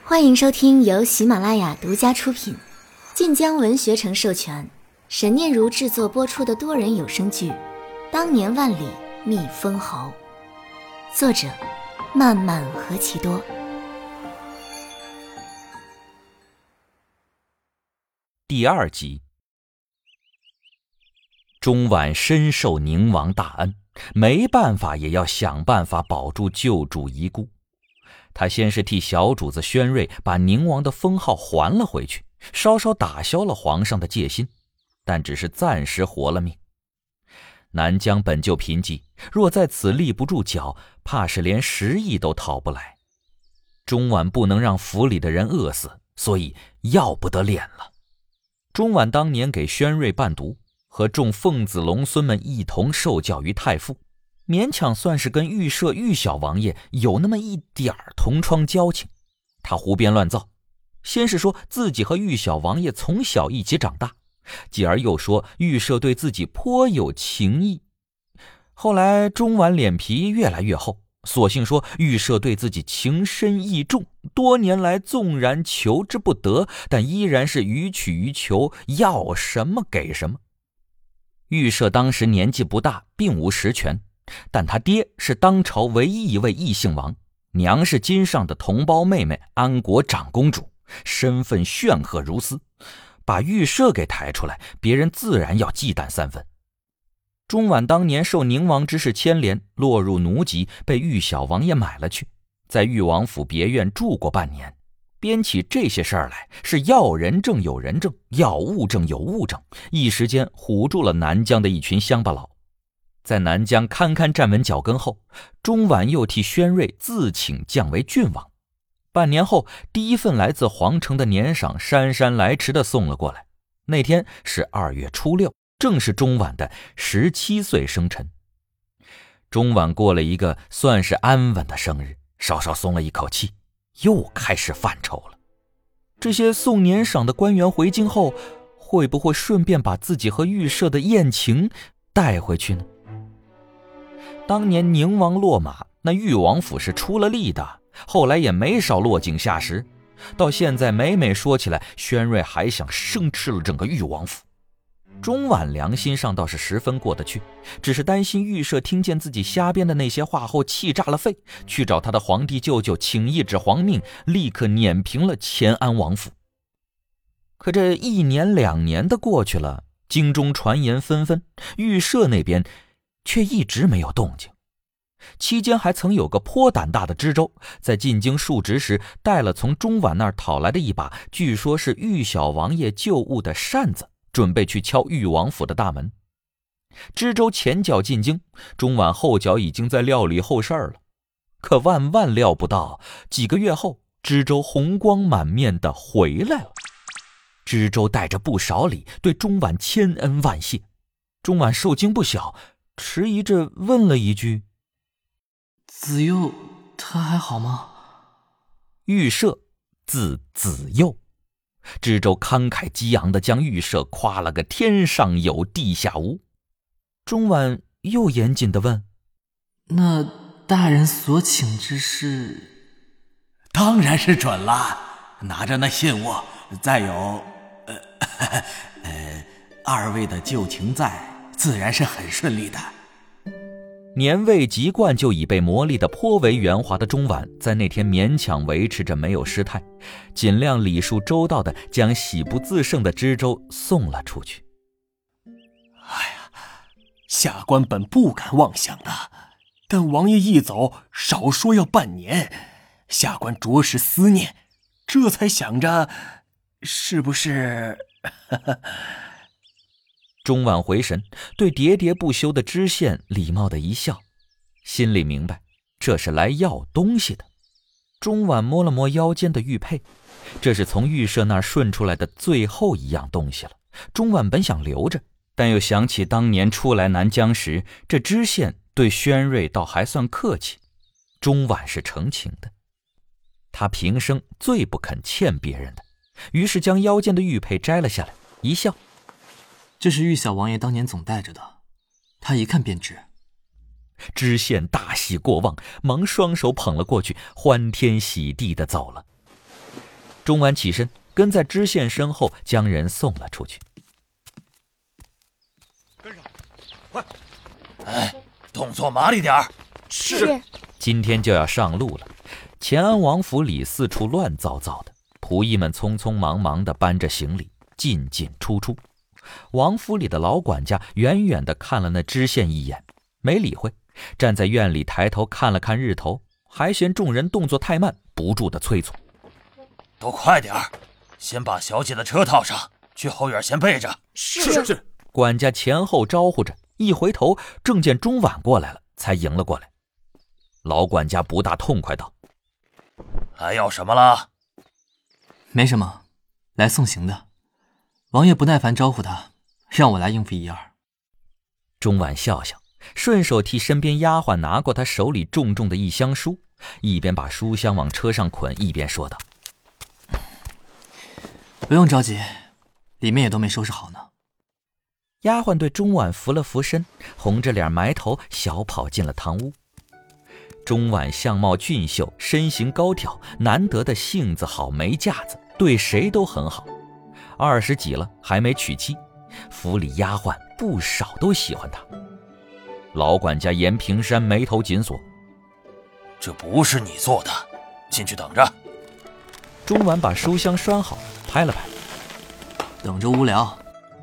欢迎收听由喜马拉雅独家出品，晋江文学城授权，沈念如制作播出的多人有声剧《当年万里觅封侯》，作者漫漫何其多。 第2集。钟婉深受宁王大恩，没办法也要想办法保住旧主遗孤。他先是替小主子宣瑞把宁王的封号还了回去，稍稍打消了皇上的戒心，但只是暂时活了命。南疆本就贫瘠，若在此立不住脚，怕是连10亿都讨不来。钟婉不能让府里的人饿死，所以要不得脸了。钟婉当年给宣瑞伴读，和众凤子龙孙们一同受教于太傅，勉强算是跟御舍御小王爷有那么一点同窗交情。他胡编乱造，先是说自己和御小王爷从小一起长大，继而又说御舍对自己颇有情意。后来钟婉脸皮越来越厚，索性说御舍对自己情深意重，多年来纵然求之不得，但依然是予取予求，要什么给什么。御舍当时年纪不大，并无实权，但他爹是当朝唯一一位异姓王，娘是金上的同胞妹妹安国长公主，身份煊赫如斯，把御舍给抬出来，别人自然要忌惮3分。钟婉当年受宁王之事牵连，落入奴籍，被御小王爷买了去，在裕王府别院住过半年，编起这些事儿来，是要人证有人证，要物证有物证，一时间唬住了南疆的一群乡巴佬。在南疆堪堪站稳脚跟后，钟婉又替宣瑞自请降为郡王。半年后，第一份来自皇城的年赏姗姗来迟地送了过来。那天是2月初6，正是钟婉的17岁生辰。钟婉过了一个算是安稳的生日，稍稍松了一口气，又开始犯愁了。这些送年赏的官员回京后，会不会顺便把自己和御舍的宴情带回去呢？当年宁王落马，那裕王府是出了力的，后来也没少落井下石，到现在每每说起来，宣瑞还想生吃了整个裕王府。钟婉良心上倒是十分过得去，只是担心御舍听见自己瞎编的那些话后气炸了肺，去找他的皇帝舅舅请一纸皇命，立刻碾平了乾安王府。可这1年2年的过去了，京中传言纷纷，御舍那边却一直没有动静。期间还曾有个颇胆大的知州，在进京述职时带了从钟婉那儿讨来的一把据说是御小王爷旧物的扇子，准备去敲裕王府的大门。知州前脚进京，钟婉后脚已经在料理后事了。可万万料不到，几个月后，知州红光满面地回来了。知州带着不少礼，对钟婉千恩万谢。钟婉受惊不小，迟疑着问了一句： 子佑他还好吗？ 御舍字子佑。知州慷慨激昂地将御舍夸了个天上有地下无。钟婉又严谨地问： 那大人所请之事？ 当然是准了，拿着那信物，再有2位的旧情在，自然是很顺利的。 年未及冠就已被磨砺得颇为圆滑的钟婉，在那天勉强维持着没有失态，尽量礼数周到地将喜不自胜的知州送了出去。 哎呀，下官本不敢妄想的，但王爷一走，少说要半年，下官着实思念，这才想着是不是钟婉回神，对喋喋不休的知县礼貌的一笑，心里明白这是来要东西的。钟婉摸了摸腰间的玉佩，这是从御舍那儿顺出来的最后一样东西了。钟婉本想留着，但又想起当年初来南疆时，这知县对宣瑞倒还算客气，钟婉是成情的。他平生最不肯欠别人的，于是将腰间的玉佩摘了下来，一笑： 这是御小王爷当年总带着的，他一看便知。 知县大喜过望，忙双手捧了过去，欢天喜地地走了。 钟婉起身，跟在知县身后将人送了出去。 跟上，快！哎，动作麻利点儿。 是。 今天就要上路了，乾安王府里四处乱糟糟的，仆役们匆匆忙忙地搬着行李，进进出出。王府里的老管家远远地看了那知县一眼，没理会，站在院里抬头看了看日头，还嫌众人动作太慢，不住地催促： 都快点儿，先把小姐的车套上，去后院先备着。 是。 管家前后招呼着，一回头正见钟婉过来了，才迎了过来。老管家不大痛快道： 还要什么了？ 没什么，来送行的。王爷不耐烦招呼他，让我来应付一二。 钟婉笑笑，顺手替身边丫鬟拿过他手里重重的一箱书，一边把书箱往车上捆，一边说道： 不用着急，里面也都没收拾好呢。 丫鬟对钟婉扶了扶身，红着脸埋头小跑进了堂屋。钟婉相貌俊秀，身形高挑，难得的性子好，没架子，对谁都很好。20几了还没娶妻，府里丫鬟不少都喜欢她。老管家严平山眉头紧锁： 这不是你做的，进去等着。 钟婉把书箱拴好，拍了拍： 等着无聊。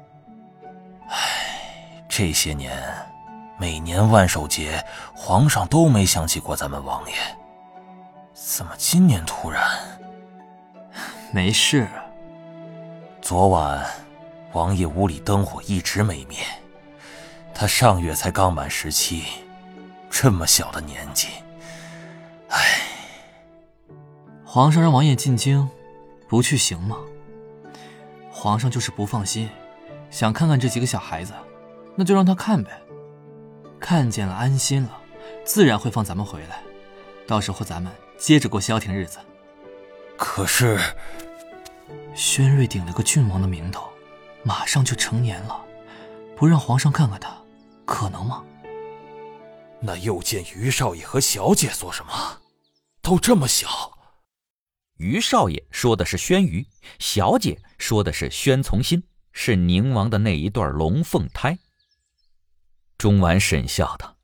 这些年每年万寿节皇上都没想起过咱们王爷，怎么今年突然？ 没事。 昨晚王爷屋里灯火一直没灭，他上月才刚满17，这么小的年纪，唉。 皇上让王爷进京，不去行吗？皇上就是不放心，想看看这几个小孩子，那就让他看呗。看见了安心了，自然会放咱们回来，到时候咱们接着过消停日子。 可是宣瑞顶了个郡王的名头，马上就成年了，不让皇上看看他，可能吗？ 那又见于少爷和小姐做什么？都这么小。 于少爷说的是宣瑜，小姐说的是宣从新，是宁王的那一对龙凤胎。钟婉沈笑道：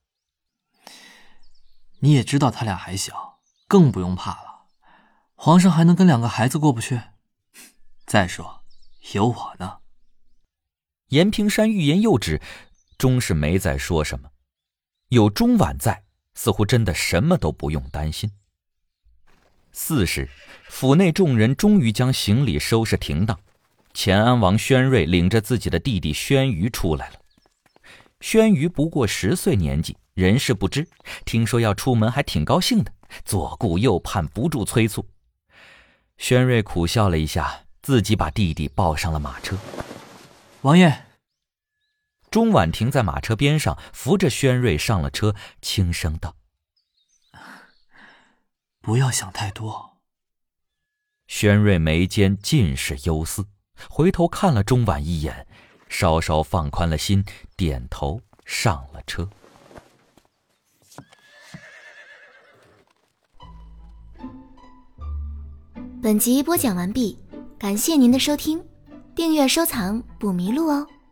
你也知道他俩还小，更不用怕了。皇上还能跟2个孩子过不去？再说有我呢。 严平山欲言又止，终是没再说什么。有钟婉在，似乎真的什么都不用担心。4时，府内众人终于将行李收拾停当，乾安王宣瑞领着自己的弟弟宣瑜出来了。宣瑜不过10岁年纪，人事不知，听说要出门还挺高兴的，左顾右盼，不住催促。宣瑞苦笑了一下，自己把弟弟抱上了马车。 王爷。 钟婉停在马车边上，扶着宣瑞上了车，轻声道： 不要想太多。 宣瑞眉间尽是忧思，回头看了钟婉一眼，稍稍放宽了心，点头上了车。 本集播讲完毕，感谢您的收听，订阅收藏不迷路哦。